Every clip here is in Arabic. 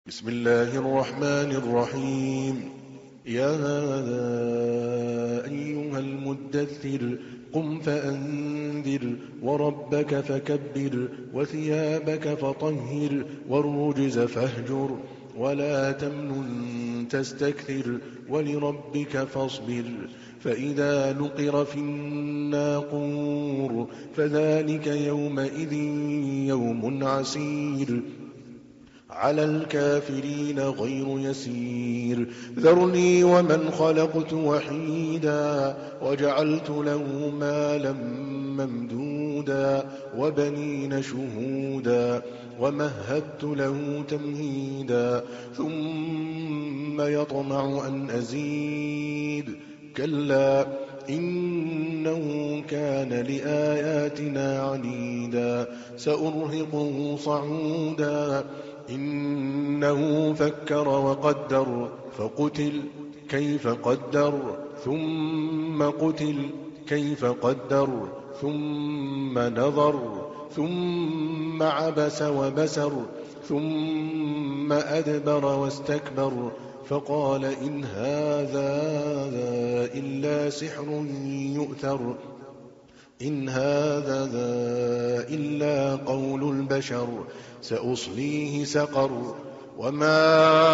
بسم الله الرحمن الرحيم. يا أيها المدثر قم فأنذر وربك فكبر وثيابك فطهر والرجز فاهجر ولا تمنن تستكثر ولربك فاصبر. فإذا نقر في الناقور فذلك يومئذ يوم عسير على الكافرين غير يسير. ذرني ومن خلقت وحيدا وجعلت له مالا ممدودا وبنين شهودا ومهدت له تمهيدا ثم يطمع أن أزيد كلا إنه كان لآياتنا عنيدا سأرهقه صعودا إنه فكر وقدر فقتل كيف قدر ثم قتل كيف قدر ثم نظر ثم عبس وبسر ثم أدبر واستكبر فقال إن هذا إلا سحر يؤثر إن هذا إلا قول البشر سأصليه سقر وما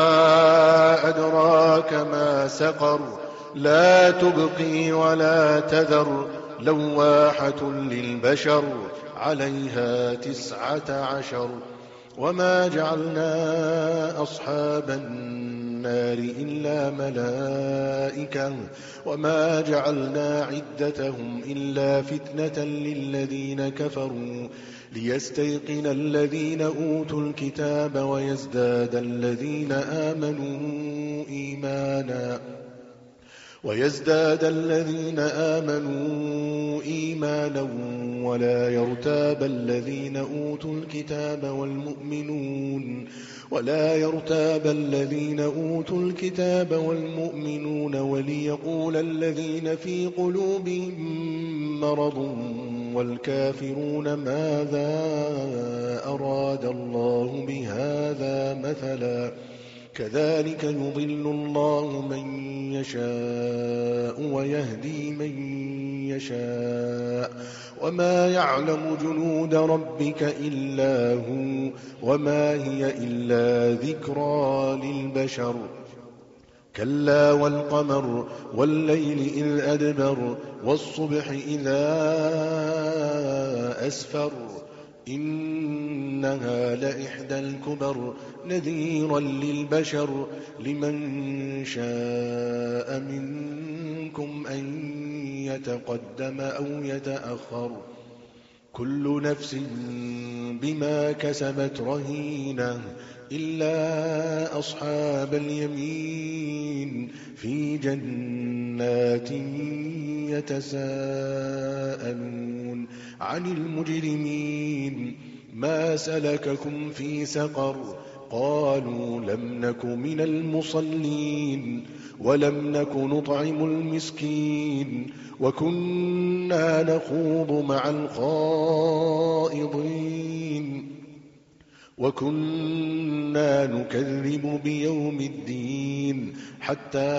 أدراك ما سقر لا تبقي ولا تذر لواحة للبشر عليها 19 وما جعلنا أصحاب النار إلا ملائكة وما جعلنا عدتهم إلا فتنة للذين كفروا ليستيقن الذين أوتوا الكتاب ويزداد الذين آمنوا إيمانا ولا يرتاب الذين أوتوا الكتاب والمؤمنون وليقول الذين في قلوبهم مرض والكافرون ماذا أراد الله بهذا مثلا كذلك يضل الله من يشاء ويهدي من يشاء وما يعلم جنود ربك إلا هو وما هي إلا ذكرى للبشر كلا والقمر والليل إذ أدبر والصبح إذا أسفر إنها لإحدى الكبر نذيرا للبشر لمن شاء منكم أن يتقدم أو يتأخر كل نفس بما كسبت رهينة إلا أصحاب اليمين في جنات يتساءلون عن المجرمين ما سلككم في سقر قالوا لم نك من المصلين ولم نك نطعم المسكين وكنا نخوض مع الخائضين وكنا نكذب بيوم الدين حتى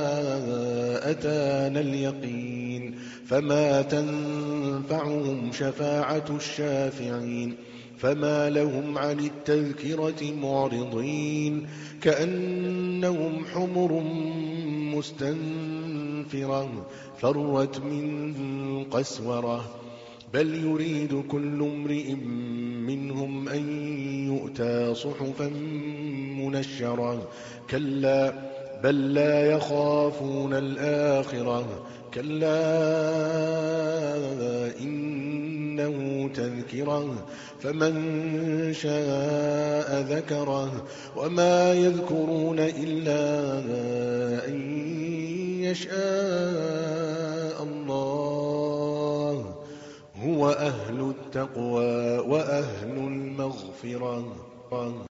أتانا اليقين فما تنفعهم شفاعة الشافعين فما لهم عن التذكرة معرضين كأنهم حمر مستنفرة فرت من قسورة بل يريد كل امرئ منهم أن يؤتى صحفا منشرة كلا بل لا يخافون الآخرة كلا إنه تذكرة فمن شاء ذكره وما يذكرون إلا أن يشاء الله هو أهل التقوى وأهل المغفرة